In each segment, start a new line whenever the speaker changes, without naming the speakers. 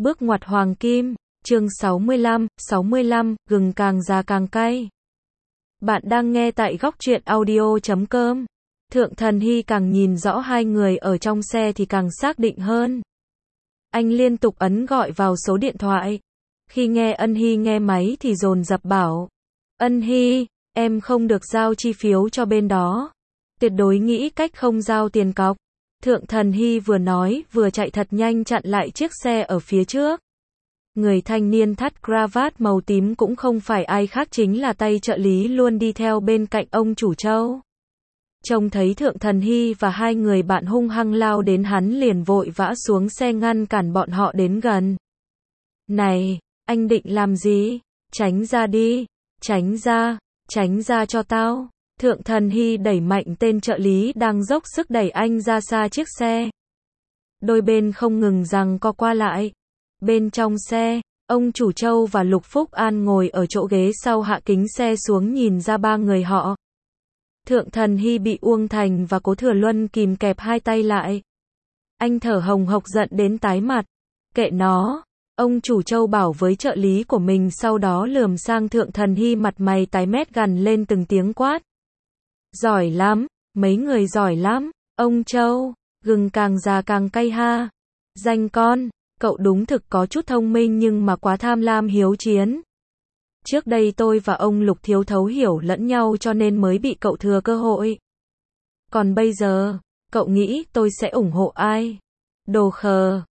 Bước ngoặt hoàng kim, chương 65, gừng càng già càng cay. Bạn đang nghe tại góc truyện audio.com. Thượng Thần Hy càng nhìn rõ hai người ở trong xe thì càng xác định hơn. Anh liên tục ấn gọi vào số điện thoại. Khi nghe Ân Hy nghe máy thì dồn dập bảo: Ân Hy, em không được giao chi phiếu cho bên đó. Tuyệt đối nghĩ cách không giao tiền cọc. Thượng Thần Hy vừa nói vừa chạy thật nhanh chặn lại chiếc xe ở phía trước. Người thanh niên thắt cravat màu tím cũng không phải ai khác chính là tay trợ lý luôn đi theo bên cạnh ông chủ Châu. Trông thấy Thượng Thần Hy và hai người bạn hung hăng lao đến, hắn liền vội vã xuống xe ngăn cản bọn họ đến gần. Này, anh định làm gì? Tránh ra đi, tránh ra cho tao. Thượng Thần Hy đẩy mạnh tên trợ lý đang dốc sức đẩy anh ra xa chiếc xe. Đôi bên không ngừng giằng co qua lại. Bên trong xe, ông chủ Châu và Lục Phúc An ngồi ở chỗ ghế sau hạ kính xe xuống nhìn ra ba người họ. Thượng Thần Hy bị Uông Thành và Cố Thừa Luân kìm kẹp hai tay lại. Anh thở hồng hộc giận đến tái mặt. Kệ nó, ông chủ Châu bảo với trợ lý của mình, sau đó lườm sang Thượng Thần Hy, mặt mày tái mét gằn lên từng tiếng quát. Giỏi lắm, mấy người giỏi lắm, ông Châu, gừng càng già càng cay ha. Danh con, cậu đúng thực có chút thông minh nhưng mà quá tham lam hiếu chiến. Trước đây tôi và ông Lục thiếu thấu hiểu lẫn nhau cho nên mới bị cậu thừa cơ hội. Còn bây giờ, cậu nghĩ tôi sẽ ủng hộ ai? Đồ khờ,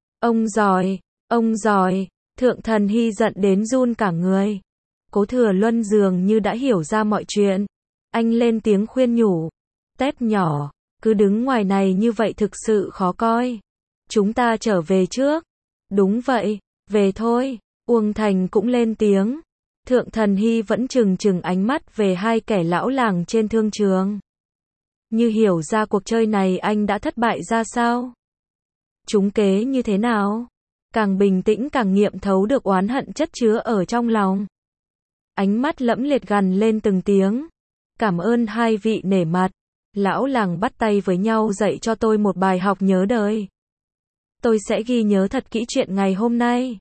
ông giỏi, Thượng Thần Hy giận đến run cả người. Cố Thừa Luân dường như đã hiểu ra mọi chuyện. Anh lên tiếng khuyên nhủ. Tép nhỏ, cứ đứng ngoài này như vậy thực sự khó coi. Chúng ta trở về trước. Đúng vậy, về thôi. Uông Thành cũng lên tiếng. Thượng Thần Hy vẫn trừng ánh mắt về hai kẻ lão làng trên thương trường. Như hiểu ra cuộc chơi này anh đã thất bại ra sao. Trúng kế như thế nào? Càng bình tĩnh càng nghiệm thấu được oán hận chất chứa ở trong lòng. Ánh mắt lẫm liệt gằn lên từng tiếng. Cảm ơn hai vị nể mặt. Lão làng bắt tay với nhau dạy cho tôi một bài học nhớ đời. Tôi sẽ ghi nhớ thật kỹ chuyện ngày hôm nay.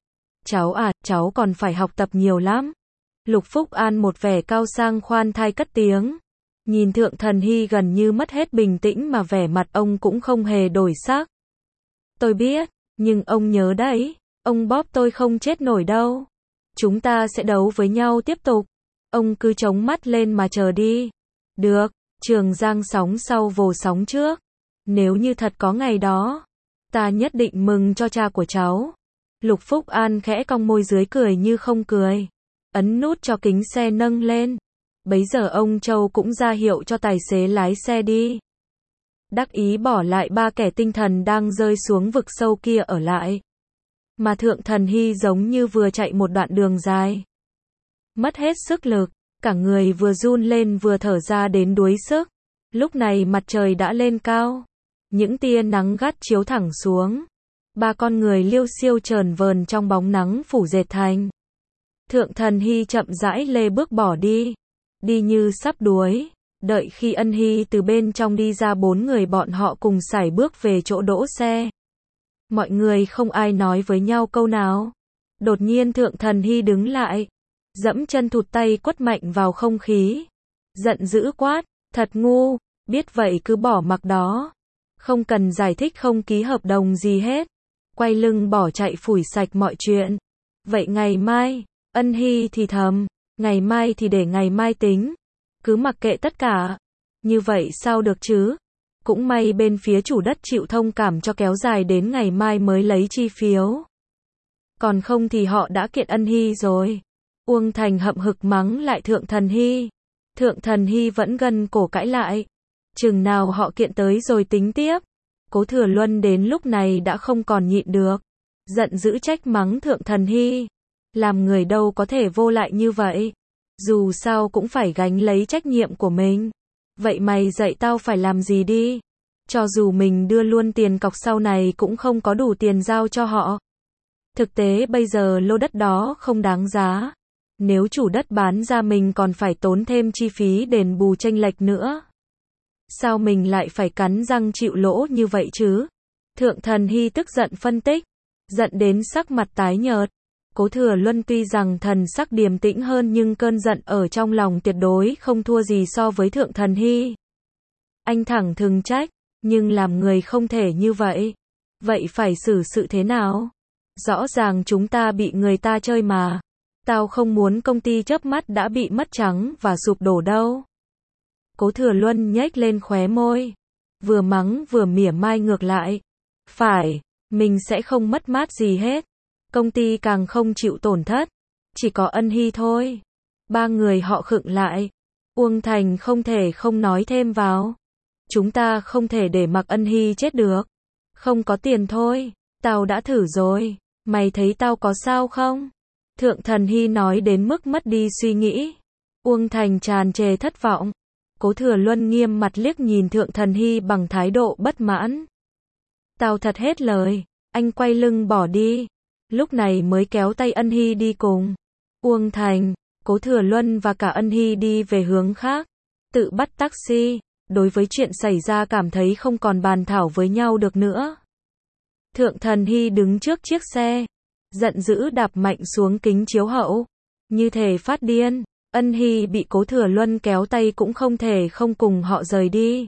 Cháu còn phải học tập nhiều lắm. Lục Phúc An một vẻ cao sang khoan thai cất tiếng. Nhìn Thượng Thần Hy gần như mất hết bình tĩnh mà vẻ mặt ông cũng không hề đổi sắc. Tôi biết, nhưng ông nhớ đấy, ông bóp tôi không chết nổi đâu. Chúng ta sẽ đấu với nhau tiếp tục. Ông cứ chống mắt lên mà chờ đi. Được, Trường Giang sóng sau vồ sóng trước. Nếu như thật có ngày đó, ta nhất định mừng cho cha của cháu. Lục Phúc An khẽ cong môi dưới cười như không cười. Ấn nút cho kính xe nâng lên. Bấy giờ ông Châu cũng ra hiệu cho tài xế lái xe đi. Đắc ý bỏ lại ba kẻ tinh thần đang rơi xuống vực sâu kia ở lại. Mà Thượng Thần Hy giống như vừa chạy một đoạn đường dài. Mất hết sức lực, cả người vừa run lên vừa thở ra đến đuối sức. Lúc này mặt trời đã lên cao. Những tia nắng gắt chiếu thẳng xuống. Ba con người liêu xiêu chờn vờn trong bóng nắng phủ dệt thành. Thượng Thần Hy chậm rãi lê bước bỏ đi. Đi như sắp đuối. Đợi khi Ân Hy từ bên trong đi ra, bốn người bọn họ cùng sải bước về chỗ đỗ xe. Mọi người không ai nói với nhau câu nào. Đột nhiên Thượng Thần Hy đứng lại. Dẫm chân thụt tay quất mạnh vào không khí. Giận dữ quát, thật ngu, biết vậy cứ bỏ mặc đó. Không cần giải thích, không ký hợp đồng gì hết. Quay lưng bỏ chạy phủi sạch mọi chuyện. Vậy ngày mai, Ân Hy thì thầm, ngày mai thì để ngày mai tính. Cứ mặc kệ tất cả. Như vậy sao được chứ? Cũng may bên phía chủ đất chịu thông cảm cho kéo dài đến ngày mai mới lấy chi phiếu. Còn không thì họ đã kiện Ân Hy rồi. Uông Thành hậm hực mắng lại Thượng Thần Hy. Thượng Thần Hy vẫn gân cổ cãi lại. Chừng nào họ kiện tới rồi tính tiếp. Cố Thừa Luân đến lúc này đã không còn nhịn được. Giận dữ trách mắng Thượng Thần Hy. Làm người đâu có thể vô lại như vậy. Dù sao cũng phải gánh lấy trách nhiệm của mình. Vậy mày dạy tao phải làm gì đi. Cho dù mình đưa luôn tiền cọc sau này cũng không có đủ tiền giao cho họ. Thực tế bây giờ lô đất đó không đáng giá. Nếu chủ đất bán ra mình còn phải tốn thêm chi phí đền bù chênh lệch nữa. Sao mình lại phải cắn răng chịu lỗ như vậy chứ? Thượng Thần Hy tức giận phân tích. giận đến sắc mặt tái nhợt. Cố Thừa Luân tuy rằng thần sắc điềm tĩnh hơn nhưng cơn giận ở trong lòng tuyệt đối không thua gì so với Thượng Thần Hy. Anh thẳng thừng trách, nhưng làm người không thể như vậy. Vậy phải xử sự thế nào? Rõ ràng chúng ta bị người ta chơi mà. Tao không muốn công ty chớp mắt đã bị mất trắng và sụp đổ đâu. Cố Thừa Luân nhếch lên khóe môi, vừa mắng vừa mỉa mai ngược lại. Phải, mình sẽ không mất mát gì hết. Công ty càng không chịu tổn thất. Chỉ có Ân Hy thôi. Ba người họ khựng lại. Uông Thành không thể không nói thêm vào. Chúng ta không thể để mặc Ân Hy chết được. Không có tiền thôi. Tao đã thử rồi. Mày thấy tao có sao không? Thượng Thần Hy nói đến mức mất đi suy nghĩ. Uông Thành tràn trề thất vọng. Cố Thừa Luân nghiêm mặt liếc nhìn Thượng Thần Hy bằng thái độ bất mãn. Tao thật hết lời. Anh quay lưng bỏ đi. Lúc này mới kéo tay Ân Hy đi cùng. Uông Thành, Cố Thừa Luân và cả Ân Hy đi về hướng khác. Tự bắt taxi. Đối với chuyện xảy ra cảm thấy không còn bàn thảo với nhau được nữa. Thượng Thần Hy đứng trước chiếc xe. Giận dữ đạp mạnh xuống kính chiếu hậu. Như thể phát điên. Ân Hy bị Cố Thừa Luân kéo tay cũng không thể không cùng họ rời đi.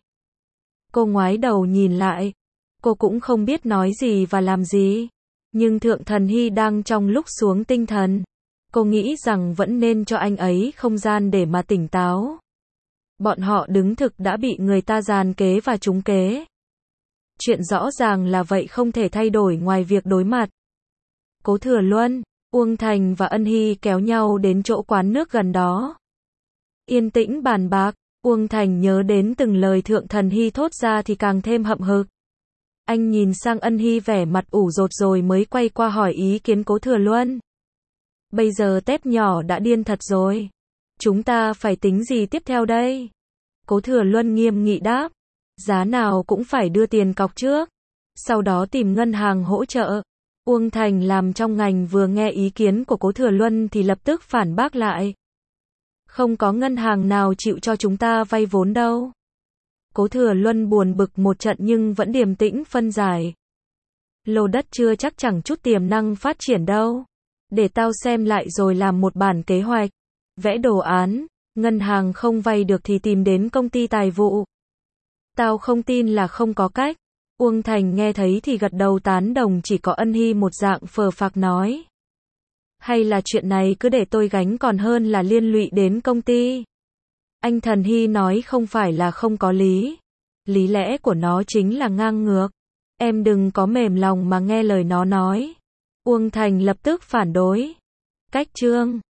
Cô ngoái đầu nhìn lại. Cô cũng không biết nói gì và làm gì. Nhưng Thượng Thần Hy đang trong lúc xuống tinh thần. Cô nghĩ rằng vẫn nên cho anh ấy không gian để mà tỉnh táo. Bọn họ đứng thực đã bị người ta giàn kế và trúng kế. Chuyện rõ ràng là vậy không thể thay đổi ngoài việc đối mặt. Cố Thừa Luân, Uông Thành và Ân Hy kéo nhau đến chỗ quán nước gần đó. Yên tĩnh bàn bạc, Uông Thành nhớ đến từng lời Thượng Thần Hy thốt ra thì càng thêm hậm hực. Anh nhìn sang Ân Hy vẻ mặt ủ rột rồi mới quay qua hỏi ý kiến Cố Thừa Luân. Bây giờ tép nhỏ đã điên thật rồi. Chúng ta phải tính gì tiếp theo đây? Cố Thừa Luân nghiêm nghị đáp. Giá nào cũng phải đưa tiền cọc trước. Sau đó tìm ngân hàng hỗ trợ. Uông Thành làm trong ngành vừa nghe ý kiến của Cố Thừa Luân thì lập tức phản bác lại. Không có ngân hàng nào chịu cho chúng ta vay vốn đâu. Cố Thừa Luân buồn bực một trận nhưng vẫn điềm tĩnh phân giải. Lô đất chưa chắc chẳng chút tiềm năng phát triển đâu. Để tao xem lại rồi làm một bản kế hoạch. Vẽ đồ án. Ngân hàng không vay được thì tìm đến công ty tài vụ. Tao không tin là không có cách. Uông Thành nghe thấy thì gật đầu tán đồng, chỉ có Ân Hy một dạng phờ phạc nói. Hay là chuyện này cứ để tôi gánh còn hơn là liên lụy đến công ty. Anh Thần Hy nói không phải là không có lý. Lý lẽ của nó chính là ngang ngược. Em đừng có mềm lòng mà nghe lời nó nói. Uông Thành lập tức phản đối. Cách chương